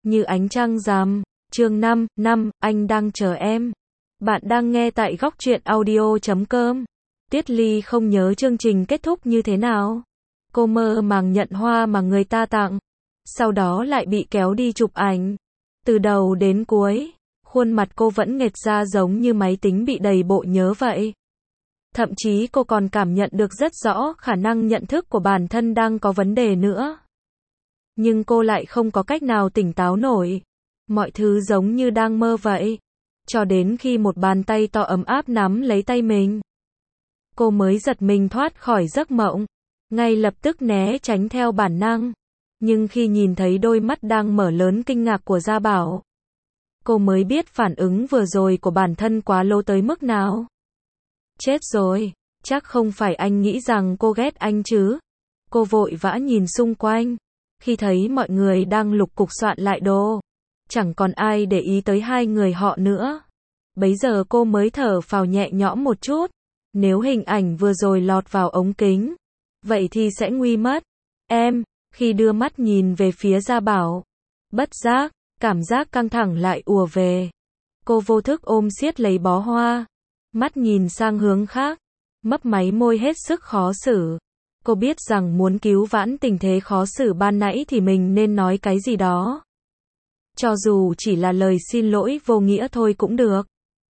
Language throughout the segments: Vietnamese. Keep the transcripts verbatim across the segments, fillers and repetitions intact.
Như ánh trăng rằm. Chương năm, năm, anh đang chờ em. Bạn đang nghe tại góc truyện audio chấm com. Tiết Ly không nhớ chương trình kết thúc như thế nào. Cô mơ màng nhận hoa mà người ta tặng. Sau đó lại bị kéo đi chụp ảnh. Từ đầu đến cuối, khuôn mặt cô vẫn nghệt ra giống như máy tính bị đầy bộ nhớ vậy. Thậm chí cô còn cảm nhận được rất rõ khả năng nhận thức của bản thân đang có vấn đề nữa. Nhưng cô lại không có cách nào tỉnh táo nổi. Mọi thứ giống như đang mơ vậy. Cho đến khi một bàn tay to ấm áp nắm lấy tay mình. Cô mới giật mình thoát khỏi giấc mộng. Ngay lập tức né tránh theo bản năng. Nhưng khi nhìn thấy đôi mắt đang mở lớn kinh ngạc của Gia Bảo, cô mới biết phản ứng vừa rồi của bản thân quá lố tới mức nào. Chết rồi, chắc không phải anh nghĩ rằng cô ghét anh chứ. Cô vội vã nhìn xung quanh. Khi thấy mọi người đang lục cục soạn lại đồ, chẳng còn ai để ý tới hai người họ nữa. Bấy giờ cô mới thở phào nhẹ nhõm một chút. Nếu hình ảnh vừa rồi lọt vào ống kính, vậy thì sẽ nguy mất. Em, khi đưa mắt nhìn về phía Gia Bảo, bất giác, cảm giác căng thẳng lại ùa về. Cô vô thức ôm siết lấy bó hoa, mắt nhìn sang hướng khác, mấp máy môi hết sức khó xử. Cô biết rằng muốn cứu vãn tình thế khó xử ban nãy thì mình nên nói cái gì đó. Cho dù chỉ là lời xin lỗi vô nghĩa thôi cũng được.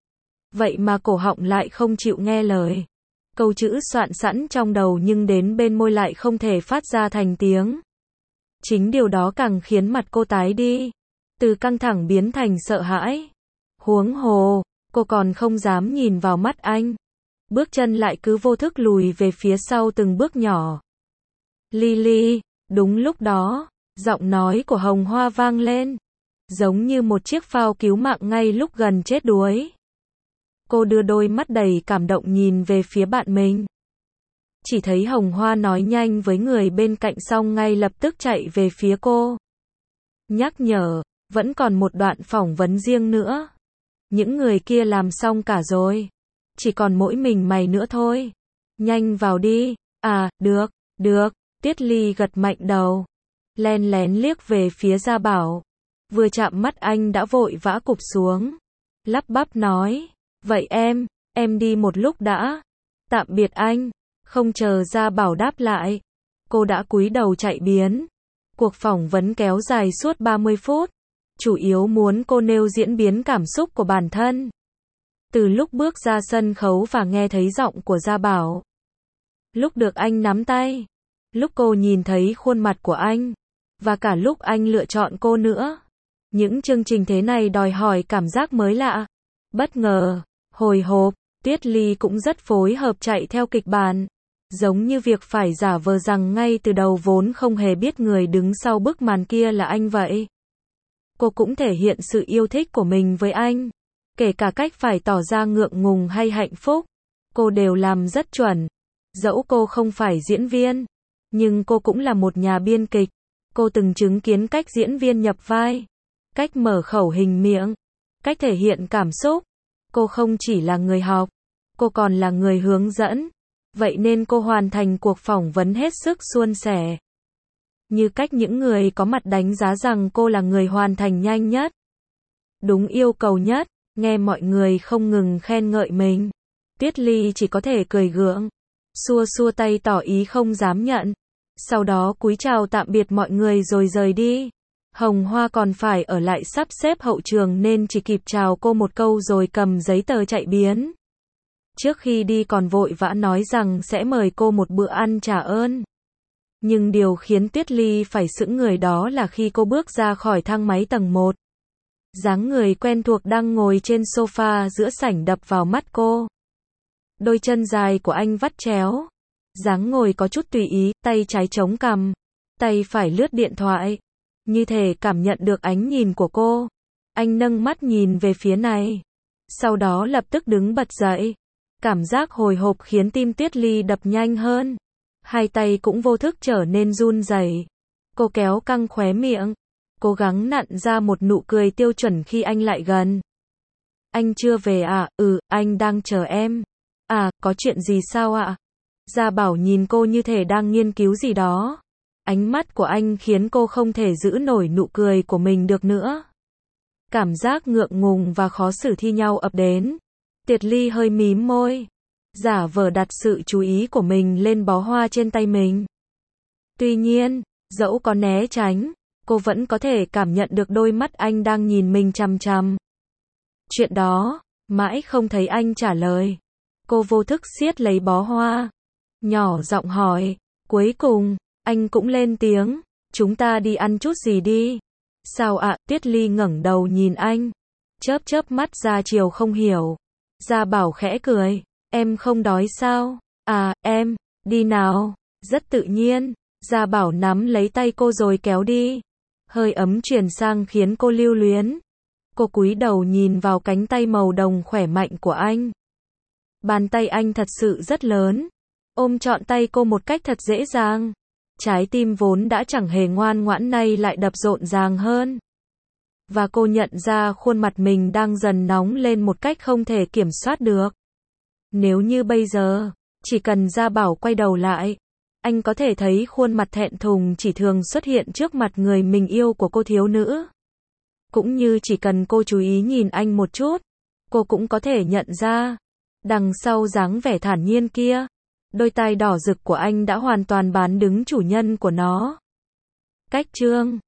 Vậy mà cổ họng lại không chịu nghe lời. Câu chữ soạn sẵn trong đầu nhưng đến bên môi lại không thể phát ra thành tiếng. Chính điều đó càng khiến mặt cô tái đi. Từ căng thẳng biến thành sợ hãi. Huống hồ, cô còn không dám nhìn vào mắt anh. Bước chân lại cứ vô thức lùi về phía sau từng bước nhỏ. Lily, đúng lúc đó, giọng nói của Hồng Hoa vang lên. Giống như một chiếc phao cứu mạng ngay lúc gần chết đuối. Cô đưa đôi mắt đầy cảm động nhìn về phía bạn mình. Chỉ thấy Hồng Hoa nói nhanh với người bên cạnh xong ngay lập tức chạy về phía cô. Nhắc nhở, vẫn còn một đoạn phỏng vấn riêng nữa. Những người kia làm xong cả rồi. Chỉ còn mỗi mình mày nữa thôi. Nhanh vào đi. À, được, được. Tiết Ly gật mạnh đầu. Len lén liếc về phía Gia Bảo. Vừa chạm mắt anh đã vội vã cụp xuống. Lắp bắp nói. Vậy em, em đi một lúc đã. Tạm biệt anh. Không chờ Gia Bảo đáp lại. Cô đã cúi đầu chạy biến. Cuộc phỏng vấn kéo dài suốt ba mươi phút. Chủ yếu muốn cô nêu diễn biến cảm xúc của bản thân. Từ lúc bước ra sân khấu và nghe thấy giọng của Gia Bảo. Lúc được anh nắm tay. Lúc cô nhìn thấy khuôn mặt của anh. Và cả lúc anh lựa chọn cô nữa. Những chương trình thế này đòi hỏi cảm giác mới lạ. Bất ngờ, hồi hộp, Tiết Ly cũng rất phối hợp chạy theo kịch bản. Giống như việc phải giả vờ rằng ngay từ đầu vốn không hề biết người đứng sau bức màn kia là anh vậy. Cô cũng thể hiện sự yêu thích của mình với anh. Kể cả cách phải tỏ ra ngượng ngùng hay hạnh phúc. Cô đều làm rất chuẩn. Dẫu cô không phải diễn viên. Nhưng cô cũng là một nhà biên kịch. Cô từng chứng kiến cách diễn viên nhập vai. Cách mở khẩu hình miệng. Cách thể hiện cảm xúc. Cô không chỉ là người học. Cô còn là người hướng dẫn. Vậy nên cô hoàn thành cuộc phỏng vấn hết sức suôn sẻ. Như cách những người có mặt đánh giá rằng cô là người hoàn thành nhanh nhất. Đúng yêu cầu nhất. Nghe mọi người không ngừng khen ngợi mình. Tiết Ly chỉ có thể cười gượng. Xua xua tay tỏ ý không dám nhận. Sau đó cúi chào tạm biệt mọi người rồi rời đi. Hồng Hoa còn phải ở lại sắp xếp hậu trường nên chỉ kịp chào cô một câu rồi cầm giấy tờ chạy biến. Trước khi đi còn vội vã nói rằng sẽ mời cô một bữa ăn trả ơn. Nhưng điều khiến Tiết Ly phải sững người đó là khi cô bước ra khỏi thang máy tầng một. Dáng người quen thuộc đang ngồi trên sofa giữa sảnh đập vào mắt cô. Đôi chân dài của anh vắt chéo. Dáng ngồi có chút tùy ý, tay trái chống cằm, tay phải lướt điện thoại. Như thể cảm nhận được ánh nhìn của cô. Anh nâng mắt nhìn về phía này. Sau đó lập tức đứng bật dậy. Cảm giác hồi hộp khiến tim Tiết Ly đập nhanh hơn. Hai tay cũng vô thức trở nên run rẩy. Cô kéo căng khóe miệng. Cố gắng nặn ra một nụ cười tiêu chuẩn khi anh lại gần. Anh chưa về à? Ừ, anh đang chờ em. À, có chuyện gì sao ạ? Gia Bảo nhìn cô như thể đang nghiên cứu gì đó. Ánh mắt của anh khiến cô không thể giữ nổi nụ cười của mình được nữa. Cảm giác ngượng ngùng và khó xử thi nhau ập đến. Tiệt Ly hơi mím môi, giả vờ đặt sự chú ý của mình lên bó hoa trên tay mình. Tuy nhiên, dẫu có né tránh, cô vẫn có thể cảm nhận được đôi mắt anh đang nhìn mình chằm chằm. Chuyện đó, mãi không thấy anh trả lời. Cô vô thức siết lấy bó hoa, nhỏ giọng hỏi. Cuối cùng, anh cũng lên tiếng, chúng ta đi ăn chút gì đi. Sao ạ? Tiết Ly ngẩng đầu nhìn anh, chớp chớp mắt ra chiều không hiểu. Gia Bảo khẽ cười, em không đói sao? À, em, đi nào. Rất tự nhiên, Gia Bảo nắm lấy tay cô rồi kéo đi. Hơi ấm truyền sang khiến cô lưu luyến. Cô cúi đầu nhìn vào cánh tay màu đồng khỏe mạnh của anh. Bàn tay anh thật sự rất lớn, ôm trọn tay cô một cách thật dễ dàng. Trái tim vốn đã chẳng hề ngoan ngoãn nay lại đập rộn ràng hơn. Và cô nhận ra khuôn mặt mình đang dần nóng lên một cách không thể kiểm soát được. Nếu như bây giờ, chỉ cần Gia Bảo quay đầu lại, anh có thể thấy khuôn mặt thẹn thùng chỉ thường xuất hiện trước mặt người mình yêu của cô thiếu nữ. Cũng như chỉ cần cô chú ý nhìn anh một chút, cô cũng có thể nhận ra, đằng sau dáng vẻ thản nhiên kia, đôi tai đỏ rực của anh đã hoàn toàn bán đứng chủ nhân của nó. Cách chương